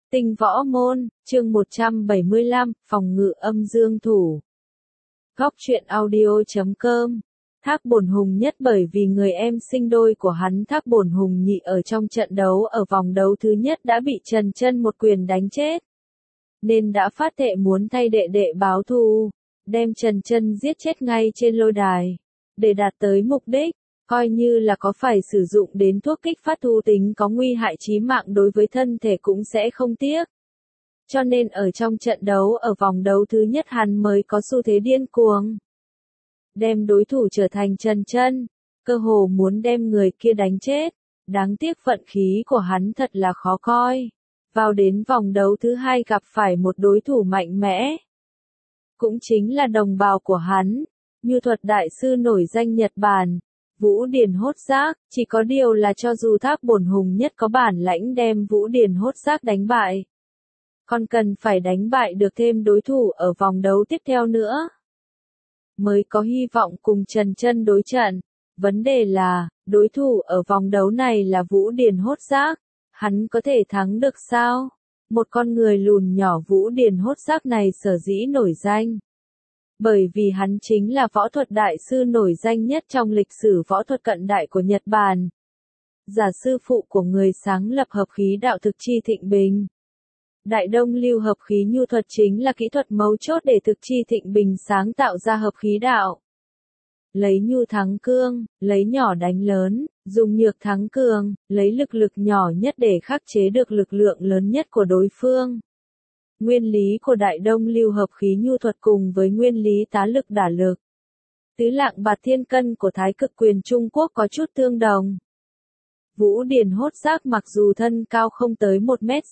Tinh võ môn, chương 175, phòng ngự âm dương thủ. Góc truyện audio.com. Thác Bổn Hùng nhất bởi vì người em sinh đôi của hắn Thác Bổn Hùng nhị ở trong trận đấu ở vòng đấu thứ nhất đã bị Trần Chân một quyền đánh chết. Nên đã phát thệ muốn thay đệ đệ báo thù, đem Trần Chân giết chết ngay trên lôi đài. Để đạt tới mục đích, coi như là có phải sử dụng đến thuốc kích phát thú tính có nguy hại chí mạng đối với thân thể cũng sẽ không tiếc. Cho nên ở trong trận đấu ở vòng đấu thứ nhất hắn mới có xu thế điên cuồng. Đem đối thủ trở thành Trần Chân, cơ hồ muốn đem người kia đánh chết. Đáng tiếc vận khí của hắn thật là khó coi. Vào đến vòng đấu thứ hai gặp phải một đối thủ mạnh mẽ. Cũng chính là đồng bào của hắn, Nhu thuật đại sư nổi danh Nhật Bản, Vũ Điền Hốt Giác. Chỉ có điều là cho dù Thác Bổn Hùng nhất có bản lãnh đem Vũ Điền Hốt Giác đánh bại, còn cần phải đánh bại được thêm đối thủ ở vòng đấu tiếp theo nữa, mới có hy vọng cùng Trần Chân đối trận. Vấn đề là, đối thủ ở vòng đấu này là Vũ Điền Hốt Giác, hắn có thể thắng được sao? Một con người lùn nhỏ Vũ Điền Hốt Giác này sở dĩ nổi danh, bởi vì hắn chính là võ thuật đại sư nổi danh nhất trong lịch sử võ thuật cận đại của Nhật Bản. Giả sư phụ của người sáng lập hợp khí đạo thực chi Thịnh Bình. Đại Đông Lưu hợp khí nhu thuật chính là kỹ thuật mấu chốt để thực chi Thịnh Bình sáng tạo ra hợp khí đạo. Lấy nhu thắng cương, lấy nhỏ đánh lớn, dùng nhược thắng cường, lấy lực nhỏ nhất để khắc chế được lực lượng lớn nhất của đối phương. Nguyên lý của Đại Đông Lưu hợp khí nhu thuật cùng với nguyên lý tá lực đả lực, tứ lạng bạt thiên cân của Thái Cực quyền Trung Quốc có chút tương đồng. Vũ Điền Hốt Giác mặc dù thân cao không tới 1,5 mét,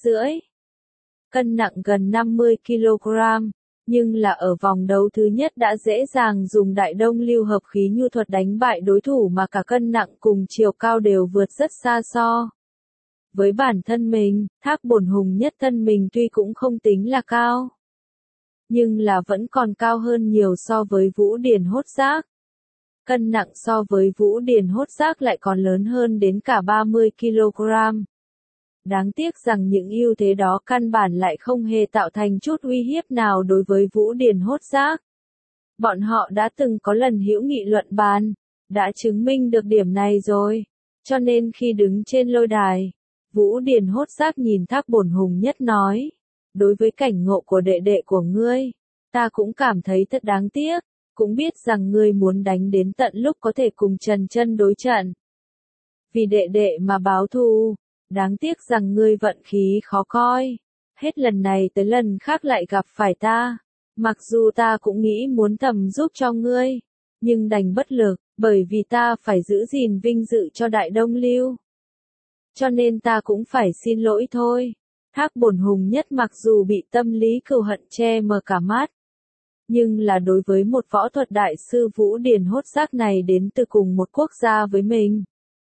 cân nặng gần 50 kg, nhưng là ở vòng đấu thứ nhất đã dễ dàng dùng Đại Đông Lưu hợp khí nhu thuật đánh bại đối thủ mà cả cân nặng cùng chiều cao đều vượt rất xa so. Với bản thân mình, Thác Bổn Hùng nhất thân mình tuy cũng không tính là cao, nhưng là vẫn còn cao hơn nhiều so với Vũ Điền Hốt Giác. Cân nặng so với Vũ Điền Hốt Giác lại còn lớn hơn đến cả 30 kg. Đáng tiếc rằng những ưu thế đó căn bản lại không hề tạo thành chút uy hiếp nào đối với Vũ Điền Hốt Giác. Bọn họ đã từng có lần hữu nghị luận bàn, đã chứng minh được điểm này rồi. Cho nên khi đứng trên lôi đài, Vũ Điền Hốt Giác nhìn Thác Bổn Hùng nhất nói, đối với cảnh ngộ của đệ đệ của ngươi, ta cũng cảm thấy thật đáng tiếc, cũng biết rằng ngươi muốn đánh đến tận lúc có thể cùng Trần Chân đối trận. Vì đệ đệ mà báo thù, đáng tiếc rằng ngươi vận khí khó coi, hết lần này tới lần khác lại gặp phải ta. Mặc dù ta cũng nghĩ muốn thầm giúp cho ngươi, nhưng đành bất lực, bởi vì ta phải giữ gìn vinh dự cho Đại Đông Lưu. Cho nên ta cũng phải xin lỗi thôi. Thác Bổn Hùng nhất mặc dù bị tâm lý cừu hận che mờ cả mắt, nhưng là đối với một võ thuật đại sư Vũ Điền Hốt Giác này đến từ cùng một quốc gia với mình,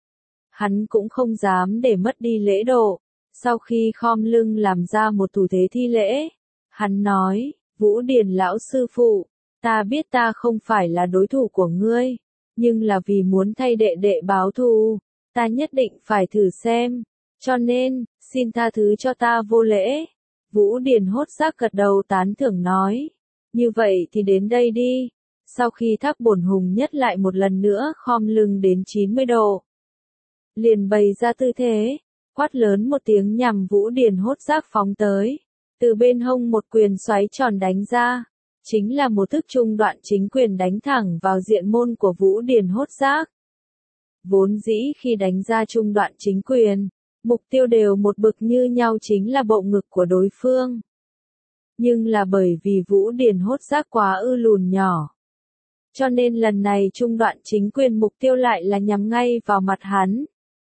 hắn cũng không dám để mất đi lễ độ. Sau khi khom lưng làm ra một thủ thế thi lễ, hắn nói, Vũ Điền lão sư phụ, ta biết ta không phải là đối thủ của ngươi, nhưng là vì muốn thay đệ đệ báo thù, ta nhất định phải thử xem, cho nên, xin tha thứ cho ta vô lễ. Vũ Điền Hốt Giác gật đầu tán thưởng nói, như vậy thì đến đây đi. Sau khi Thác Bổn Hùng nhất lại một lần nữa khom lưng đến 90 độ, liền bày ra tư thế, quát lớn một tiếng nhằm Vũ Điền Hốt Giác phóng tới, từ bên hông một quyền xoáy tròn đánh ra, chính là một thức trung đoạn chính quyền đánh thẳng vào diện môn của Vũ Điền Hốt Giác. Vốn dĩ khi đánh ra trung đoạn chính quyền, mục tiêu đều một bực như nhau chính là bộ ngực của đối phương. Nhưng là bởi vì Vũ Điền Hốt Giác quá lùn nhỏ, cho nên lần này trung đoạn chính quyền mục tiêu lại là nhắm ngay vào mặt hắn.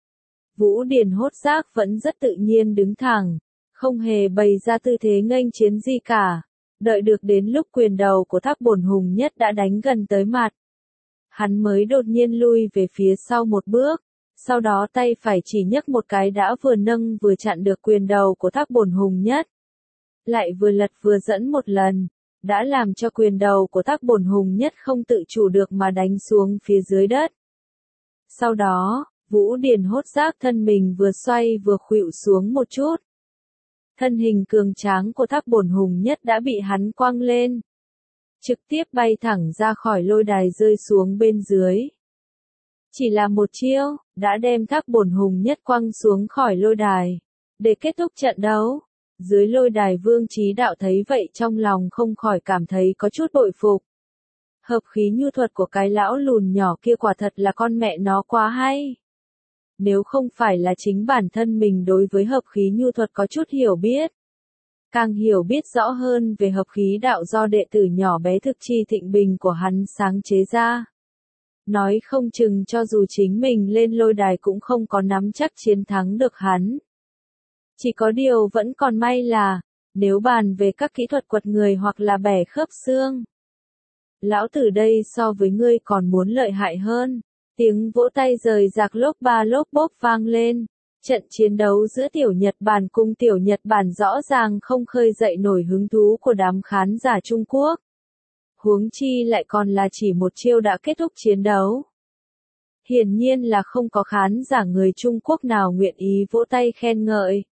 Vũ Điền Hốt Giác vẫn rất tự nhiên đứng thẳng, không hề bày ra tư thế nghênh chiến gì cả. Đợi được đến lúc quyền đầu của Thác Bổn Hùng nhất đã đánh gần tới mặt, hắn mới đột nhiên lui về phía sau một bước, sau đó tay phải chỉ nhấc một cái đã vừa nâng vừa chặn được quyền đầu của Thác Bổn Hùng nhất. Lại vừa lật vừa dẫn một lần, đã làm cho quyền đầu của Thác Bổn Hùng nhất không tự chủ được mà đánh xuống phía dưới đất. Sau đó, Vũ Điền Hốt Giác thân mình vừa xoay vừa khuỵu xuống một chút. Thân hình cường tráng của Thác Bổn Hùng Nhất đã bị hắn quăng lên, trực tiếp bay thẳng ra khỏi lôi đài rơi xuống bên dưới. Chỉ là một chiêu, đã đem Thác Bổn Hùng Nhất quăng xuống khỏi lôi đài. Để kết thúc trận đấu, dưới lôi đài Vương Chí Đạo thấy vậy trong lòng không khỏi cảm thấy có chút bội phục. Hợp khí nhu thuật của cái lão lùn nhỏ kia quả thật là con mẹ nó quá hay. Nếu không phải là chính bản thân mình đối với hợp khí nhu thuật có chút hiểu biết, càng hiểu biết rõ hơn về hợp khí đạo do đệ tử nhỏ bé Thực Chi Thịnh Bình của hắn sáng chế ra. Nói không chừng cho dù chính mình lên lôi đài cũng không có nắm chắc chiến thắng được hắn. Chỉ có điều vẫn còn may là, nếu bàn về các kỹ thuật quật người hoặc là bẻ khớp xương, lão tử đây so với ngươi còn muốn lợi hại hơn. Tiếng vỗ tay rời rạc lốp ba lốp bốp vang lên. Trận chiến đấu giữa Tiểu Nhật Bản cùng Tiểu Nhật Bản rõ ràng không khơi dậy nổi hứng thú của đám khán giả Trung Quốc. Huống chi lại còn là chỉ một chiêu đã kết thúc chiến đấu. Hiển nhiên là không có khán giả người Trung Quốc nào nguyện ý vỗ tay khen ngợi.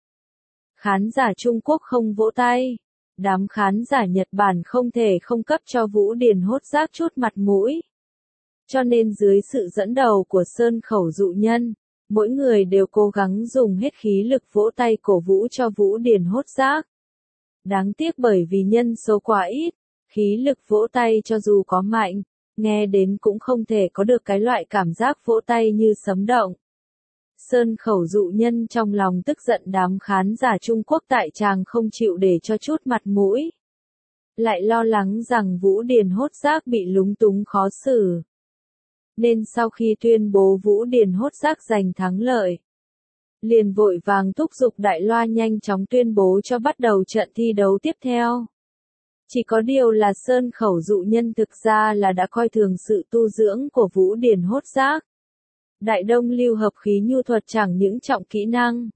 Khán giả Trung Quốc không vỗ tay. Đám khán giả Nhật Bản không thể không cấp cho Vũ Điền Hốt Giác chút mặt mũi. Cho nên dưới sự dẫn đầu của Sơn Khẩu Dụ Nhân, mỗi người đều cố gắng dùng hết khí lực vỗ tay cổ vũ cho Vũ Điền Hốt Giác. Đáng tiếc bởi vì nhân số quá ít, khí lực vỗ tay cho dù có mạnh, nghe đến cũng không thể có được cái loại cảm giác vỗ tay như sấm động. Sơn Khẩu Dụ Nhân trong lòng tức giận đám khán giả Trung Quốc tại tràng không chịu để cho chút mặt mũi. Lại lo lắng rằng Vũ Điền Hốt Giác bị lúng túng khó xử. Nên sau khi tuyên bố Vũ Điền Hốt Giác giành thắng lợi, liền vội vàng thúc giục đại loa nhanh chóng tuyên bố cho bắt đầu trận thi đấu tiếp theo. Chỉ có điều là Sơn Khẩu Dụ Nhân thực ra là đã coi thường sự tu dưỡng của Vũ Điền Hốt Giác. Đại Đông Lưu hợp khí nhu thuật chẳng những trọng kỹ năng,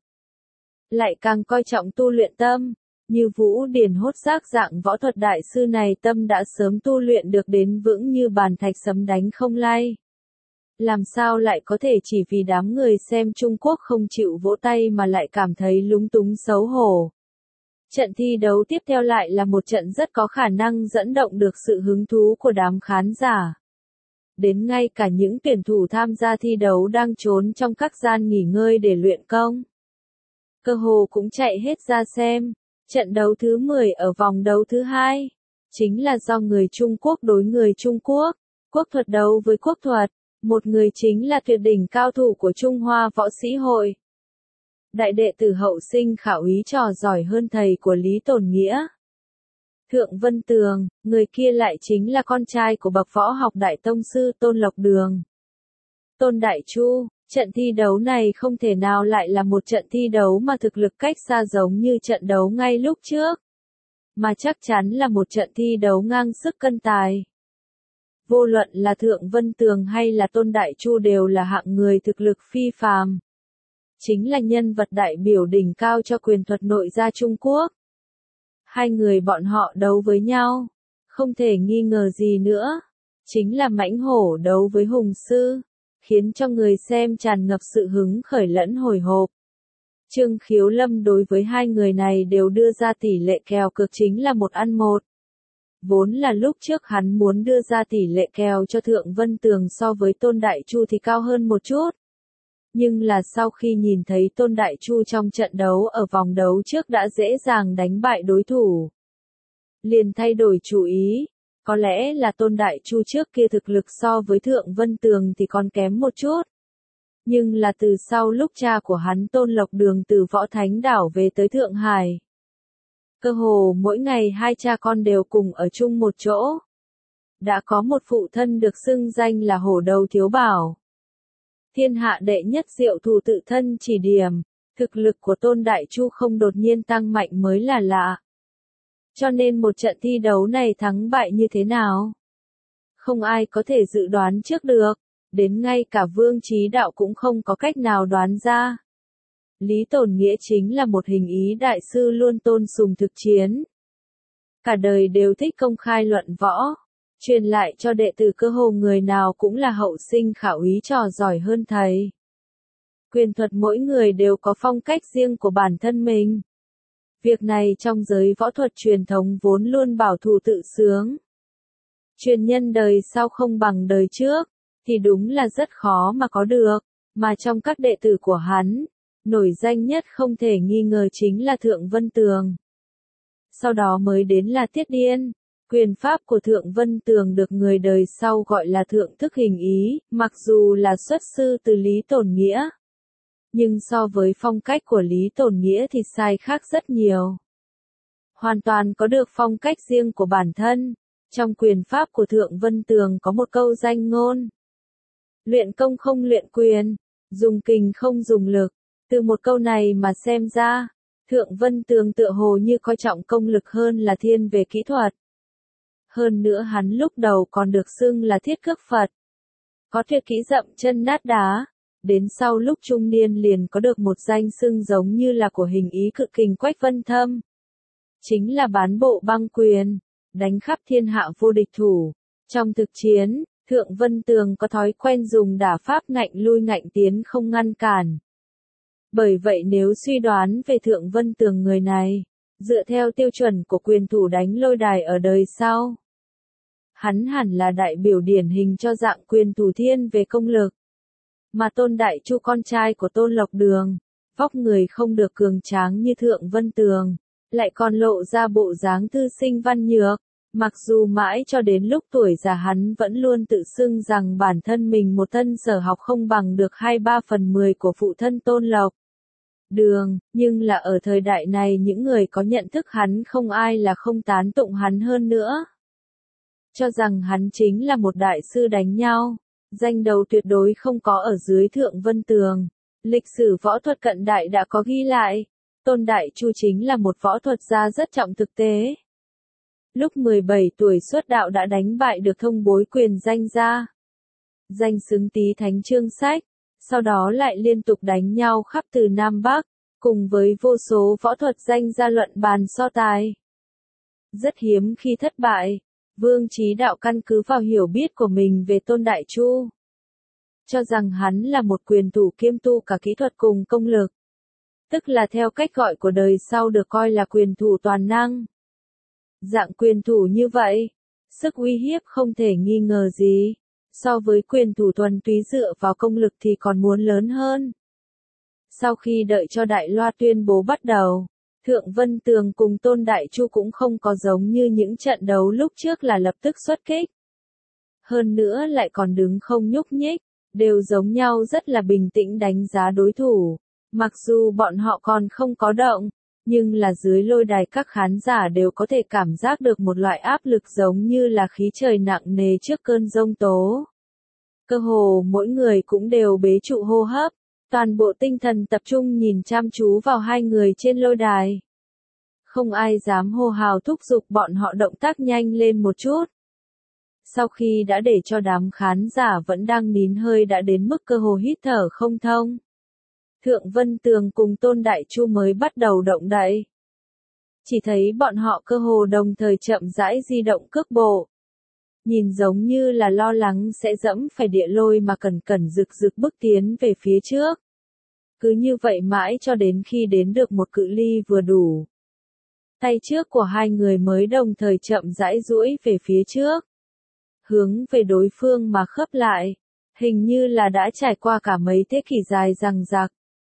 lại càng coi trọng tu luyện tâm. Như Vũ Điền Hốt Giác dạng võ thuật đại sư này tâm đã sớm tu luyện được đến vững như bàn thạch sấm đánh không lay. Làm sao lại có thể chỉ vì đám người xem Trung Quốc không chịu vỗ tay mà lại cảm thấy lúng túng xấu hổ. Trận thi đấu tiếp theo lại là một trận rất có khả năng dẫn động được sự hứng thú của đám khán giả. Đến ngay cả những tuyển thủ tham gia thi đấu đang trốn trong các gian nghỉ ngơi để luyện công, cơ hồ cũng chạy hết ra xem. Trận đấu thứ 10 ở vòng đấu thứ 2, chính là do người Trung Quốc đối người Trung Quốc, quốc thuật đấu với quốc thuật, một người chính là tuyệt đỉnh cao thủ của Trung Hoa Võ Sĩ Hội. Đại đệ tử hậu sinh khảo úy trò giỏi hơn thầy của Lý Tồn Nghĩa. Thượng Vân Tường, người kia lại chính là con trai của bậc võ học đại tông sư Tôn Lộc Đường. Tôn Đại Chu, trận thi đấu này không thể nào lại là một trận thi đấu mà thực lực cách xa giống như trận đấu ngay lúc trước, mà chắc chắn là một trận thi đấu ngang sức cân tài. Vô luận là Thượng Vân Tường hay là Tôn Đại Chu đều là hạng người thực lực phi phàm. Chính là nhân vật đại biểu đỉnh cao cho quyền thuật nội gia Trung Quốc. Hai người bọn họ đấu với nhau, không thể nghi ngờ gì nữa, chính là mãnh hổ đấu với hùng sư, khiến cho người xem tràn ngập sự hứng khởi lẫn hồi hộp. Trương Khiếu Lâm đối với hai người này đều đưa ra tỷ lệ kèo cược chính là 1-1. Vốn là lúc trước hắn muốn đưa ra tỷ lệ kèo cho Thượng Vân Tường so với Tôn Đại Chu thì cao hơn một chút. Nhưng là sau khi nhìn thấy Tôn Đại Chu trong trận đấu ở vòng đấu trước đã dễ dàng đánh bại đối thủ, liền thay đổi chủ ý. Có lẽ là Tôn Đại Chu trước kia thực lực so với Thượng Vân Tường thì còn kém một chút. Nhưng là từ sau lúc cha của hắn Tôn Lộc Đường từ Võ Thánh Đảo về tới Thượng Hải, cơ hồ mỗi ngày hai cha con đều cùng ở chung một chỗ. Đã có một phụ thân được xưng danh là Hổ Đầu Thiếu Bảo, thiên hạ đệ nhất diệu thủ tự thân chỉ điểm, thực lực của Tôn Đại Chu không đột nhiên tăng mạnh mới là lạ. Cho nên một trận thi đấu này thắng bại như thế nào, không ai có thể dự đoán trước được, đến ngay cả Vương Chí Đạo cũng không có cách nào đoán ra. Lý Tồn Nghĩa chính là một hình ý đại sư luôn tôn sùng thực chiến. Cả đời đều thích công khai luận võ, truyền lại cho đệ tử cơ hồ người nào cũng là hậu sinh khảo úy trò giỏi hơn thầy. Quyền thuật mỗi người đều có phong cách riêng của bản thân mình. Việc này trong giới võ thuật truyền thống vốn luôn bảo thủ tự sướng. Truyền nhân đời sau không bằng đời trước, thì đúng là rất khó mà có được, mà trong các đệ tử của hắn, nổi danh nhất không thể nghi ngờ chính là Thượng Vân Tường. Sau đó mới đến là Tiết Điên. Quyền pháp của Thượng Vân Tường được người đời sau gọi là Thượng Thức Hình Ý, mặc dù là xuất sư từ Lý Tồn Nghĩa. Nhưng so với phong cách của Lý Tồn Nghĩa thì sai khác rất nhiều. Hoàn toàn có được phong cách riêng của bản thân. Trong quyền pháp của Thượng Vân Tường có một câu danh ngôn. Luyện công không luyện quyền, dùng kình không dùng lực. Từ một câu này mà xem ra, Thượng Vân Tường tựa hồ như coi trọng công lực hơn là thiên về kỹ thuật. Hơn nữa hắn lúc đầu còn được xưng là Thiết Cước Phật. Có tuyệt kỹ dậm chân nát đá. Đến sau lúc trung niên liền có được một danh xưng giống như là của Hình Ý Cự Kình Quách Vân Thâm. Chính là bán bộ băng quyền, đánh khắp thiên hạ vô địch thủ. Trong thực chiến, Thượng Vân Tường có thói quen dùng đả pháp ngạnh lui ngạnh tiến không ngăn cản. Bởi vậy nếu suy đoán về Thượng Vân Tường người này, dựa theo tiêu chuẩn của quyền thủ đánh lôi đài ở đời sau, hắn hẳn là đại biểu điển hình cho dạng quyền thủ thiên về công lực. Mà Tôn Đại Chu con trai của Tôn Lộc Đường, vóc người không được cường tráng như Thượng Vân Tường, lại còn lộ ra bộ dáng thư sinh văn nhược, mặc dù mãi cho đến lúc tuổi già hắn vẫn luôn tự xưng rằng bản thân mình một thân sở học không bằng được 2/3/10 của phụ thân Tôn Lộc Đường, nhưng là ở thời đại này những người có nhận thức hắn không ai là không tán tụng hắn hơn nữa. Cho rằng hắn chính là một đại sư đánh nhau. Danh đầu tuyệt đối không có ở dưới Thượng Vân Tường. Lịch sử võ thuật cận đại đã có ghi lại. Tôn Đại Chu chính là một võ thuật gia rất trọng thực tế. Lúc 17 tuổi xuất đạo đã đánh bại được Thông Bối Quyền danh gia. Danh xứng Tý Thánh Chương Sách. Sau đó lại liên tục đánh nhau khắp từ Nam Bắc, cùng với vô số võ thuật danh gia luận bàn so tài. Rất hiếm khi thất bại. Vương Chí Đạo căn cứ vào hiểu biết của mình về Tôn Đại Chu, cho rằng hắn là một quyền thủ kiêm tu cả kỹ thuật cùng công lực. Tức là theo cách gọi của đời sau được coi là quyền thủ toàn năng. Dạng quyền thủ như vậy, sức uy hiếp không thể nghi ngờ gì, so với quyền thủ thuần túy dựa vào công lực thì còn muốn lớn hơn. Sau khi đợi cho Đại Loa tuyên bố bắt đầu, Thượng Vân Tường cùng Tôn Đại Chu cũng không có giống như những trận đấu lúc trước là lập tức xuất kích. Hơn nữa lại còn đứng không nhúc nhích, đều giống nhau rất là bình tĩnh đánh giá đối thủ. Mặc dù bọn họ còn không có động, nhưng là dưới lôi đài các khán giả đều có thể cảm giác được một loại áp lực giống như là khí trời nặng nề trước cơn giông tố. Cơ hồ mỗi người cũng đều bế trụ hô hấp. Toàn bộ tinh thần tập trung nhìn chăm chú vào hai người trên lôi đài. Không ai dám hô hào thúc giục bọn họ động tác nhanh lên một chút. Sau khi đã để cho đám khán giả vẫn đang nín hơi đã đến mức cơ hồ hít thở không thông, Thượng Vân Tường cùng Tôn Đại Chu mới bắt đầu động đậy. Chỉ thấy bọn họ cơ hồ đồng thời chậm rãi di động cước bộ. Nhìn giống như là lo lắng sẽ dẫm phải địa lôi mà cẩn cẩn rực rực bước tiến về phía trước. Cứ như vậy mãi cho đến khi đến được một cự ly vừa đủ. Tay trước của hai người mới đồng thời chậm rãi duỗi về phía trước. Hướng về đối phương mà khớp lại. Hình như là đã trải qua cả mấy thế kỷ dài dằng dặc.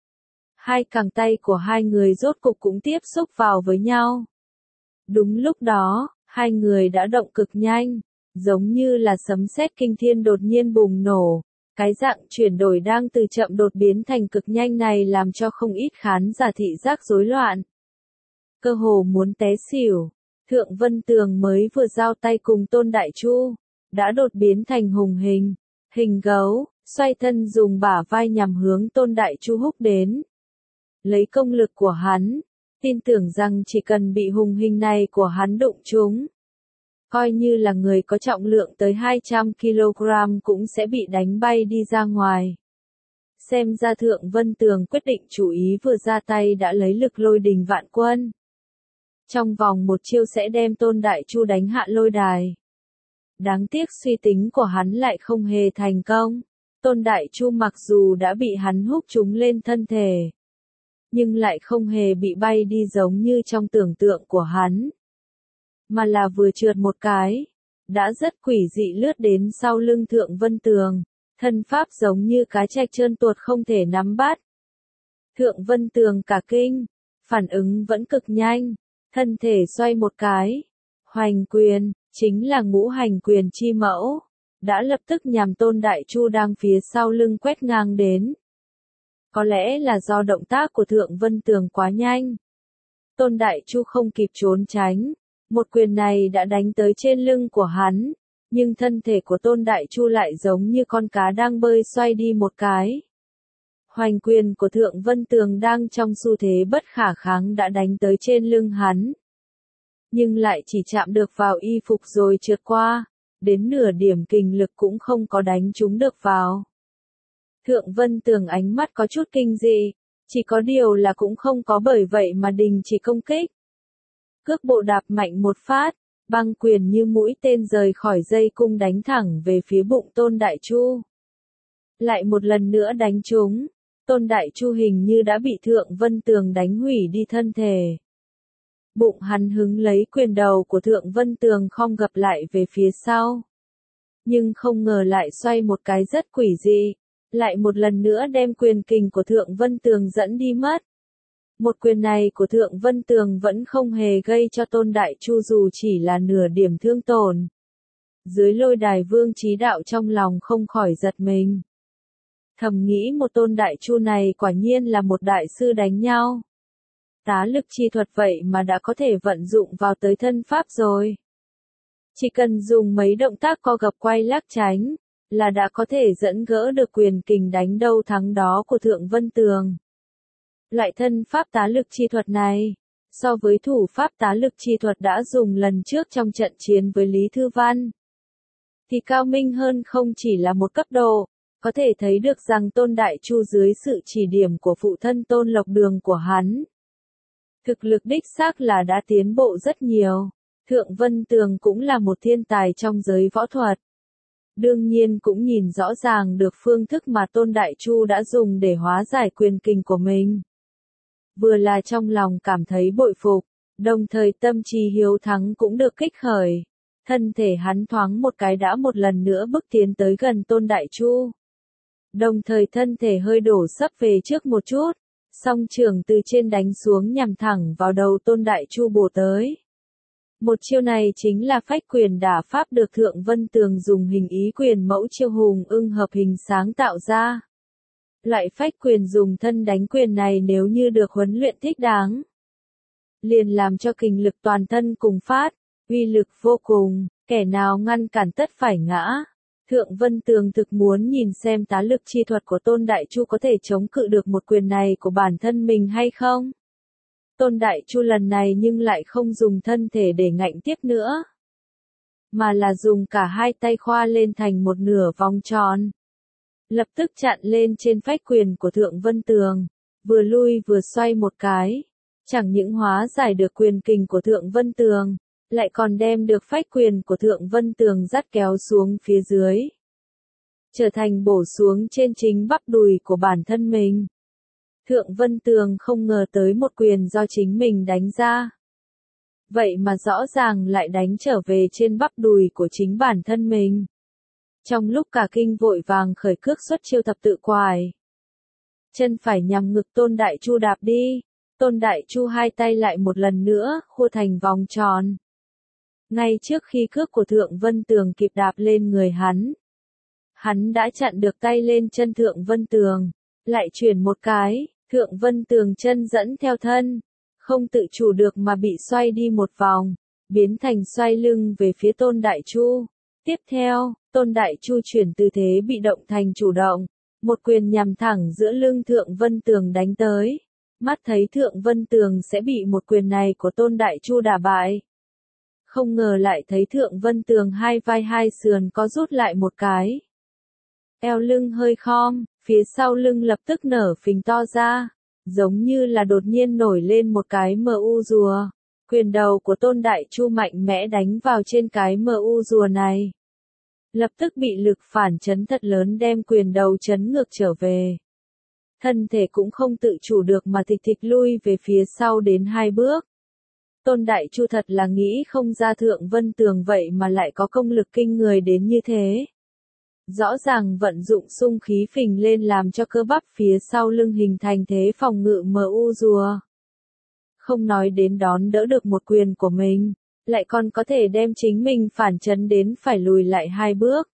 Hai cẳng tay của hai người rốt cục cũng tiếp xúc vào với nhau. Đúng lúc đó, hai người đã động cực nhanh. Giống như là sấm sét kinh thiên đột nhiên bùng nổ. Cái dạng chuyển đổi đang từ chậm đột biến thành cực nhanh này làm cho không ít khán giả thị giác rối loạn. Cơ hồ muốn té xỉu. Thượng Vân Tường mới vừa giao tay cùng Tôn Đại Chu, đã đột biến thành hùng hình, hình gấu, xoay thân dùng bả vai nhằm hướng Tôn Đại Chu húc đến. Lấy công lực của hắn, tin tưởng rằng chỉ cần bị hùng hình này của hắn đụng trúng, coi như là người có trọng lượng tới 200 kg cũng sẽ bị đánh bay đi ra ngoài. Xem ra Thượng Vân Tường quyết định chủ ý vừa ra tay đã lấy lực lôi đình vạn quân. Trong vòng một chiêu sẽ đem Tôn Đại Chu đánh hạ lôi đài. Đáng tiếc suy tính của hắn lại không hề thành công. Tôn Đại Chu mặc dù đã bị hắn húc trúng lên thân thể, nhưng lại không hề bị bay đi giống như trong tưởng tượng của hắn. Mà là vừa trượt một cái, đã rất quỷ dị lướt đến sau lưng Thượng Vân Tường, thân pháp giống như cá trạch trơn tuột không thể nắm bắt. Thượng Vân Tường cả kinh, phản ứng vẫn cực nhanh, thân thể xoay một cái. Hoành quyền, chính là ngũ hành quyền chi mẫu, đã lập tức nhằm Tôn Đại Chu đang phía sau lưng quét ngang đến. Có lẽ là do động tác của Thượng Vân Tường quá nhanh. Tôn Đại Chu không kịp trốn tránh, một quyền này đã đánh tới trên lưng của hắn, nhưng thân thể của Tôn Đại Chu lại giống như con cá đang bơi xoay đi một cái. Hoành quyền của Thượng Vân Tường đang trong xu thế bất khả kháng đã đánh tới trên lưng hắn. Nhưng lại chỉ chạm được vào y phục rồi trượt qua, đến nửa điểm kình lực cũng không có đánh trúng được vào. Thượng Vân Tường ánh mắt có chút kinh dị, chỉ có điều là cũng không có bởi vậy mà đình chỉ công kích. Cước bộ đạp mạnh một phát, băng quyền như mũi tên rời khỏi dây cung đánh thẳng về phía bụng Tôn Đại Chu. Lại một lần nữa đánh trúng, Tôn Đại Chu hình như đã bị Thượng Vân Tường đánh hủy đi thân thể. Bụng hắn hứng lấy quyền đầu của Thượng Vân Tường khom gập lại về phía sau. Nhưng không ngờ lại xoay một cái rất quỷ dị, lại một lần nữa đem quyền kình của Thượng Vân Tường dẫn đi mất. Một quyền này của Thượng Vân Tường vẫn không hề gây cho Tôn Đại Chu dù chỉ là nửa điểm thương tổn. Dưới lôi đài Vương Chí Đạo trong lòng không khỏi giật mình. Thầm nghĩ một Tôn Đại Chu này quả nhiên là một đại sư đánh nhau. Tá lực chi thuật vậy mà đã có thể vận dụng vào tới thân pháp rồi. Chỉ cần dùng mấy động tác co gập quay lắc tránh, là đã có thể dẫn gỡ được quyền kình đánh đâu thắng đó của Thượng Vân Tường. Loại thân pháp tá lực chi thuật này, so với thủ pháp tá lực chi thuật đã dùng lần trước trong trận chiến với Lý Thư Văn, thì cao minh hơn không chỉ là một cấp độ, có thể thấy được rằng Tôn Đại Chu dưới sự chỉ điểm của phụ thân Tôn Lộc Đường của hắn, thực lực đích xác là đã tiến bộ rất nhiều. Thượng Vân Tường cũng là một thiên tài trong giới võ thuật. Đương nhiên cũng nhìn rõ ràng được phương thức mà Tôn Đại Chu đã dùng để hóa giải quyền kình của mình. Vừa là trong lòng cảm thấy bội phục, đồng thời tâm trí hiếu thắng cũng được kích khởi. Thân thể hắn thoáng một cái đã một lần nữa bước tiến tới gần Tôn Đại Chu. Đồng thời thân thể hơi đổ sấp về trước một chút, song trường từ trên đánh xuống nhằm thẳng vào đầu Tôn Đại Chu bổ tới. Một chiêu này chính là phách quyền đả pháp được Thượng Vân Tường dùng hình ý quyền mẫu chiêu hùng ưng hợp hình sáng tạo ra. Loại phách quyền dùng thân đánh quyền này nếu như được huấn luyện thích đáng, liền làm cho kình lực toàn thân cùng phát, uy lực vô cùng, kẻ nào ngăn cản tất phải ngã. Thượng Vân Tường thực muốn nhìn xem tá lực chi thuật của Tôn Đại Chu có thể chống cự được một quyền này của bản thân mình hay không. Tôn Đại Chu lần này nhưng lại không dùng thân thể để ngạnh tiếp nữa, mà là dùng cả hai tay khoa lên thành một nửa vòng tròn. Lập tức chặn lên trên phách quyền của Thượng Vân Tường, vừa lui vừa xoay một cái. Chẳng những hóa giải được quyền kình của Thượng Vân Tường, lại còn đem được phách quyền của Thượng Vân Tường dắt kéo xuống phía dưới, trở thành bổ xuống trên chính bắp đùi của bản thân mình. Thượng Vân Tường không ngờ tới một quyền do chính mình đánh ra, vậy mà rõ ràng lại đánh trở về trên bắp đùi của chính bản thân mình. Trong lúc cả kinh vội vàng khởi cước xuất chiêu thập tự quài, chân phải nhằm ngực Tôn Đại Chu đạp đi. Tôn Đại Chu hai tay lại một lần nữa khua thành vòng tròn. Ngay trước khi cước của Thượng Vân Tường kịp đạp lên người hắn đã chặn được tay lên chân Thượng Vân Tường, lại chuyển một cái, Thượng Vân Tường chân dẫn theo thân, không tự chủ được mà bị xoay đi một vòng, biến thành xoay lưng về phía Tôn Đại Chu. Tiếp theo, Tôn Đại Chu chuyển tư thế bị động thành chủ động, một quyền nhằm thẳng giữa lưng Thượng Vân Tường đánh tới. Mắt thấy Thượng Vân Tường sẽ bị một quyền này của Tôn Đại Chu đả bại. Không ngờ lại thấy Thượng Vân Tường hai vai hai sườn có rút lại một cái. Eo lưng hơi khom, phía sau lưng lập tức nở phình to ra, giống như là đột nhiên nổi lên một cái MU rùa. Quyền đầu của Tôn Đại Chu mạnh mẽ đánh vào trên cái MU rùa này. Lập tức bị lực phản chấn thật lớn đem quyền đầu chấn ngược trở về. thân thể cũng không tự chủ được mà thịch thịch lui về phía sau đến 2 bước. Tôn Đại Chu thật là nghĩ không ra Thượng Vân Tường vậy mà lại có công lực kinh người đến như thế. Rõ ràng vận dụng xung khí phình lên làm cho cơ bắp phía sau lưng hình thành thế phòng ngự mờ u rùa. Không nói đến đón đỡ được một quyền của mình, lại còn có thể đem chính mình phản chấn đến phải lùi lại 2 bước.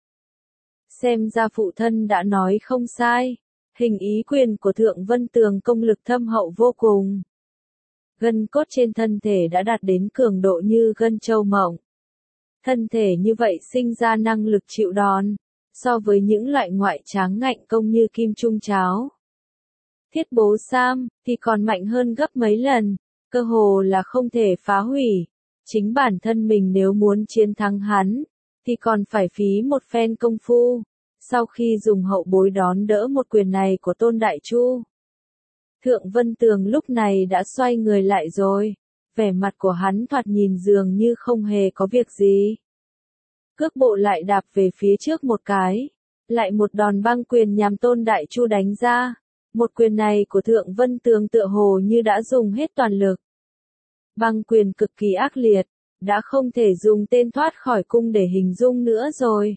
Xem ra phụ thân đã nói không sai, hình ý quyền của Thượng Vân Tường công lực thâm hậu vô cùng. Gân cốt trên thân thể đã đạt đến cường độ như gân châu mộng. Thân thể như vậy sinh ra năng lực chịu đòn, so với những loại ngoại tráng ngạnh công như kim trung cháo, thiết bố sam, thì còn mạnh hơn gấp mấy lần, cơ hồ là không thể phá hủy. Chính bản thân mình nếu muốn chiến thắng hắn, thì còn phải phí một phen công phu. Sau khi dùng hậu bối đón đỡ một quyền này của Tôn Đại Chu, Thượng Vân Tường lúc này đã xoay người lại rồi, vẻ mặt của hắn thoạt nhìn dường như không hề có việc gì. Cước bộ lại đạp về phía trước một cái, lại một đòn băng quyền nhằm Tôn Đại Chu đánh ra. Một quyền này của Thượng Vân Tường tựa hồ như đã dùng hết toàn lực. Băng quyền cực kỳ ác liệt, đã không thể dùng tên thoát khỏi cung để hình dung nữa rồi.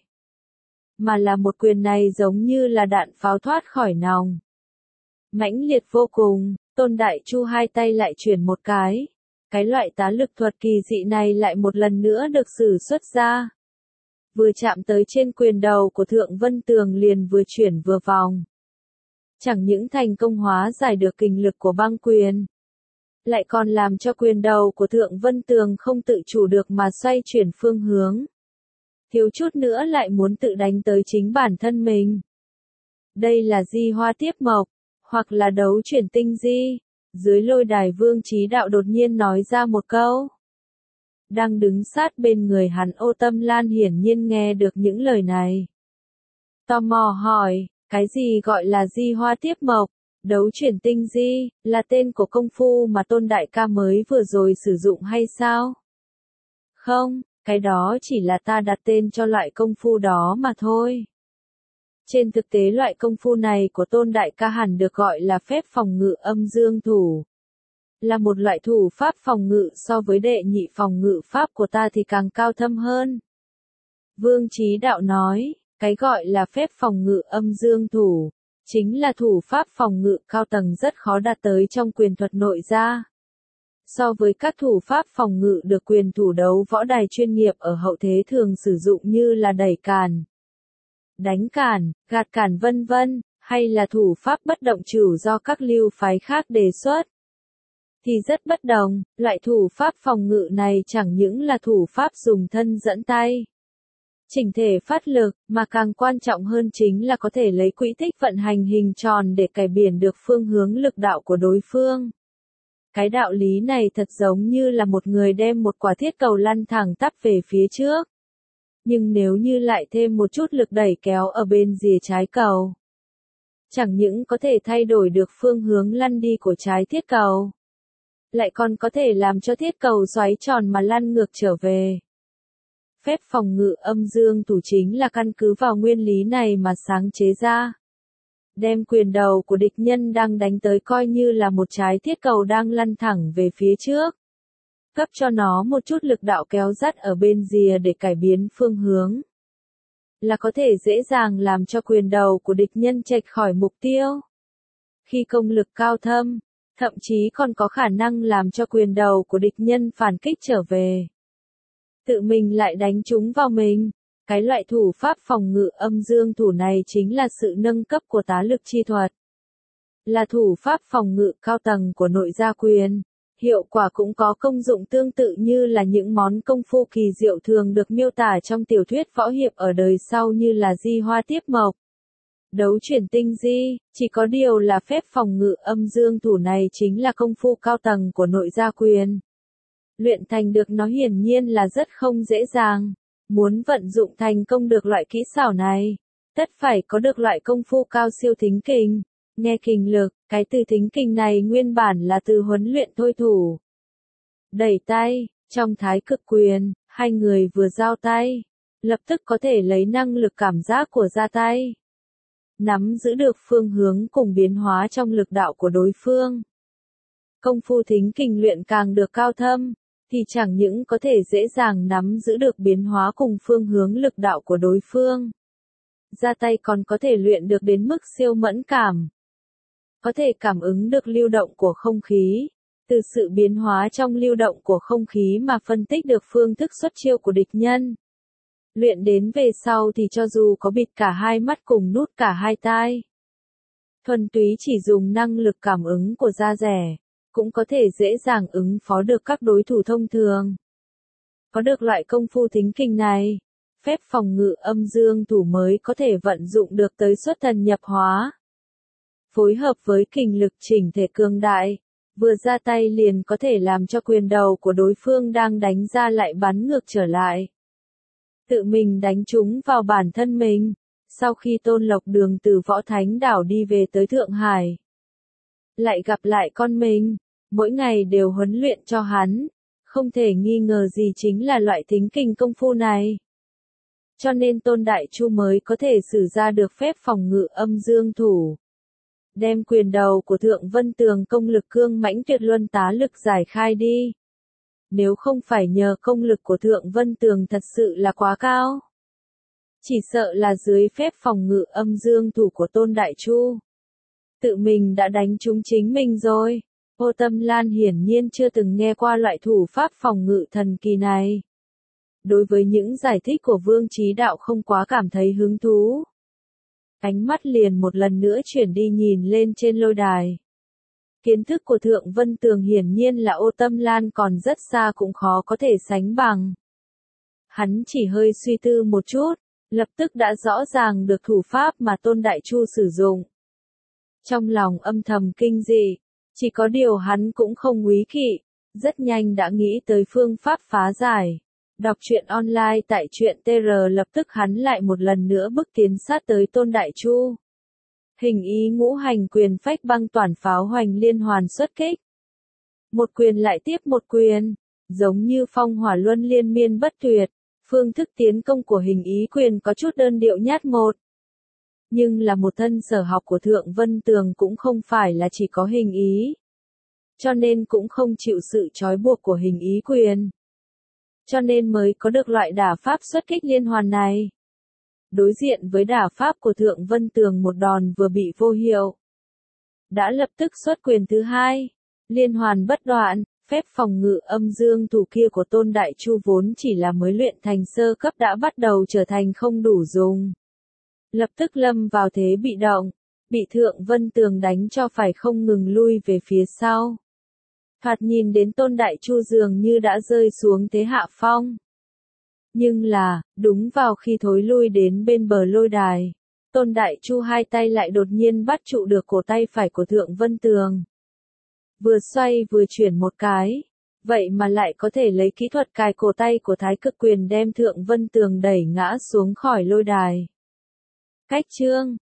Mà là một quyền này giống như là đạn pháo thoát khỏi nòng. Mãnh liệt vô cùng, Tôn Đại Chu hai tay lại chuyển một cái. Cái loại tá lực thuật kỳ dị này lại một lần nữa được sử xuất ra. Vừa chạm tới trên quyền đầu của Thượng Vân Tường liền vừa chuyển vừa vòng. Chẳng những thành công hóa giải được kình lực của băng quyền, lại còn làm cho quyền đầu của Thượng Vân Tường không tự chủ được mà xoay chuyển phương hướng. Thiếu chút nữa lại muốn tự đánh tới chính bản thân mình. Đây là di hoa tiếp mộc, hoặc là đấu chuyển tinh di. Dưới lôi đài Vương Chí Đạo đột nhiên nói ra một câu. Đang đứng sát bên người hắn Ô Tâm Lan hiển nhiên nghe được những lời này. Tò mò hỏi, cái gì gọi là di hoa tiếp mộc? Đấu chuyển tinh di, là tên của công phu mà Tôn Đại ca mới vừa rồi sử dụng hay sao? Không, cái đó chỉ là ta đặt tên cho loại công phu đó mà thôi. Trên thực tế loại công phu này của Tôn Đại ca hẳn được gọi là phép phòng ngự âm dương thủ. Là một loại thủ pháp phòng ngự so với đệ nhị phòng ngự pháp của ta thì càng cao thâm hơn. Vương Chí Đạo nói, cái gọi là phép phòng ngự âm dương thủ, chính là thủ pháp phòng ngự cao tầng rất khó đạt tới trong quyền thuật nội gia. So với các thủ pháp phòng ngự được quyền thủ đấu võ đài chuyên nghiệp ở hậu thế thường sử dụng như là đẩy cản, đánh cản, gạt cản vân vân, hay là thủ pháp bất động trửu do các lưu phái khác đề xuất, thì rất bất đồng. Loại thủ pháp phòng ngự này chẳng những là thủ pháp dùng thân dẫn tay, chỉnh thể phát lực, mà càng quan trọng hơn chính là có thể lấy quỹ tích vận hành hình tròn để cải biển được phương hướng lực đạo của đối phương. Cái đạo lý này thật giống như là một người đem một quả thiết cầu lăn thẳng tắp về phía trước. Nhưng nếu như lại thêm một chút lực đẩy kéo ở bên rìa trái cầu, chẳng những có thể thay đổi được phương hướng lăn đi của trái thiết cầu, lại còn có thể làm cho thiết cầu xoáy tròn mà lăn ngược trở về. Phép phòng ngự âm dương thủ chính là căn cứ vào nguyên lý này mà sáng chế ra. Đem quyền đầu của địch nhân đang đánh tới coi như là một trái thiết cầu đang lăn thẳng về phía trước. Cấp cho nó một chút lực đạo kéo dắt ở bên rìa để cải biến phương hướng. Là có thể dễ dàng làm cho quyền đầu của địch nhân chệch khỏi mục tiêu. Khi công lực cao thâm, thậm chí còn có khả năng làm cho quyền đầu của địch nhân phản kích trở về. Tự mình lại đánh trúng vào mình. Cái loại thủ pháp phòng ngự âm dương thủ này chính là sự nâng cấp của tá lực chi thuật. Là thủ pháp phòng ngự cao tầng của nội gia quyền. Hiệu quả cũng có công dụng tương tự như là những món công phu kỳ diệu thường được miêu tả trong tiểu thuyết võ hiệp ở đời sau như là di hoa tiếp mộc, đấu chuyển tinh di, chỉ có điều là phép phòng ngự âm dương thủ này chính là công phu cao tầng của nội gia quyền. Luyện thành được nó hiển nhiên là rất không dễ dàng. Muốn vận dụng thành công được loại kỹ xảo này, tất phải có được loại công phu cao siêu thính kình. Nghe kình lực, cái từ thính kình này nguyên bản là từ huấn luyện thôi thủ. Đẩy tay, trong thái cực quyền, hai người vừa giao tay, lập tức có thể lấy năng lực cảm giác của ra tay. nắm giữ được phương hướng cùng biến hóa trong lực đạo của đối phương. Công phu thính kinh luyện càng được cao thâm, thì chẳng những có thể dễ dàng nắm giữ được biến hóa cùng phương hướng lực đạo của đối phương. Ra tay còn có thể luyện được đến mức siêu mẫn cảm. Có thể cảm ứng được lưu động của không khí, từ sự biến hóa trong lưu động của không khí mà phân tích được phương thức xuất chiêu của địch nhân. Luyện đến về sau thì cho dù có bịt cả hai mắt cùng nút cả hai tai, thuần túy chỉ dùng năng lực cảm ứng của da dẻ, cũng có thể dễ dàng ứng phó được các đối thủ thông thường. Có được loại công phu thính kinh này, phép phòng ngự âm dương thủ mới có thể vận dụng được tới xuất thần nhập hóa. Phối hợp với kình lực chỉnh thể cường đại, vừa ra tay liền có thể làm cho quyền đầu của đối phương đang đánh ra lại bắn ngược trở lại. Tự mình đánh trúng vào bản thân mình. Sau khi Tôn Lộc Đường từ Võ Thánh Đảo đi về tới Thượng Hải, lại gặp lại con mình, mỗi ngày đều huấn luyện cho hắn, không thể nghi ngờ gì chính là loại thính kinh công phu này. Cho nên Tôn Đại Chu mới có thể sử ra được phép phòng ngự âm dương thủ. Đem quyền đầu của Thượng Vân Tường công lực cương mãnh tuyệt luân tá lực giải khai đi. Nếu không phải nhờ công lực của Thượng Vân Tường thật sự là quá cao, chỉ sợ là dưới phép phòng ngự âm dương thủ của Tôn Đại Chu, tự mình đã đánh trúng chính mình rồi. Ô Tâm Lan hiển nhiên chưa từng nghe qua loại thủ pháp phòng ngự thần kỳ này. Đối với những giải thích của Vương Chí Đạo không quá cảm thấy hứng thú. Ánh mắt liền một lần nữa chuyển đi nhìn lên trên lôi đài. Kiến thức của Thượng Vân Tường hiển nhiên là Ô Tâm Lan còn rất xa cũng khó có thể sánh bằng. Hắn chỉ hơi suy tư một chút, lập tức đã rõ ràng được thủ pháp mà Tôn Đại Chu sử dụng. Trong lòng âm thầm kinh dị, chỉ có điều hắn cũng không úy kỵ, rất nhanh đã nghĩ tới phương pháp phá giải. Đọc truyện online tại truyện TR, lập tức hắn lại một lần nữa bước tiến sát tới Tôn Đại Chu. Hình ý ngũ hành quyền phách băng toàn pháo hoành liên hoàn xuất kích. Một quyền lại tiếp một quyền, giống như phong hỏa luân liên miên bất tuyệt. Phương thức tiến công của hình ý quyền có chút đơn điệu nhát một. Nhưng là một thân sở học của Thượng Vân Tường cũng không phải là chỉ có hình ý. Cho nên cũng không chịu sự trói buộc của hình ý quyền. Cho nên mới có được loại đả pháp xuất kích liên hoàn này. Đối diện với đả pháp của Thượng Vân Tường, một đòn vừa bị vô hiệu, đã lập tức xuất quyền thứ hai, liên hoàn bất đoạn. Phép phòng ngự âm dương thủ kia của Tôn Đại Chu vốn chỉ là mới luyện thành sơ cấp đã bắt đầu trở thành không đủ dùng. Lập tức lâm vào thế bị động, bị Thượng Vân Tường đánh cho phải không ngừng lui về phía sau. Thoạt nhìn đến Tôn Đại Chu dường như đã rơi xuống thế hạ phong. Nhưng là, đúng vào khi thối lui đến bên bờ lôi đài, Tôn Đại Chu hai tay lại đột nhiên bắt trụ được cổ tay phải của Thượng Vân Tường. Vừa xoay vừa chuyển một cái, vậy mà lại có thể lấy kỹ thuật cài cổ tay của Thái Cực Quyền đem Thượng Vân Tường đẩy ngã xuống khỏi lôi đài. Cách chương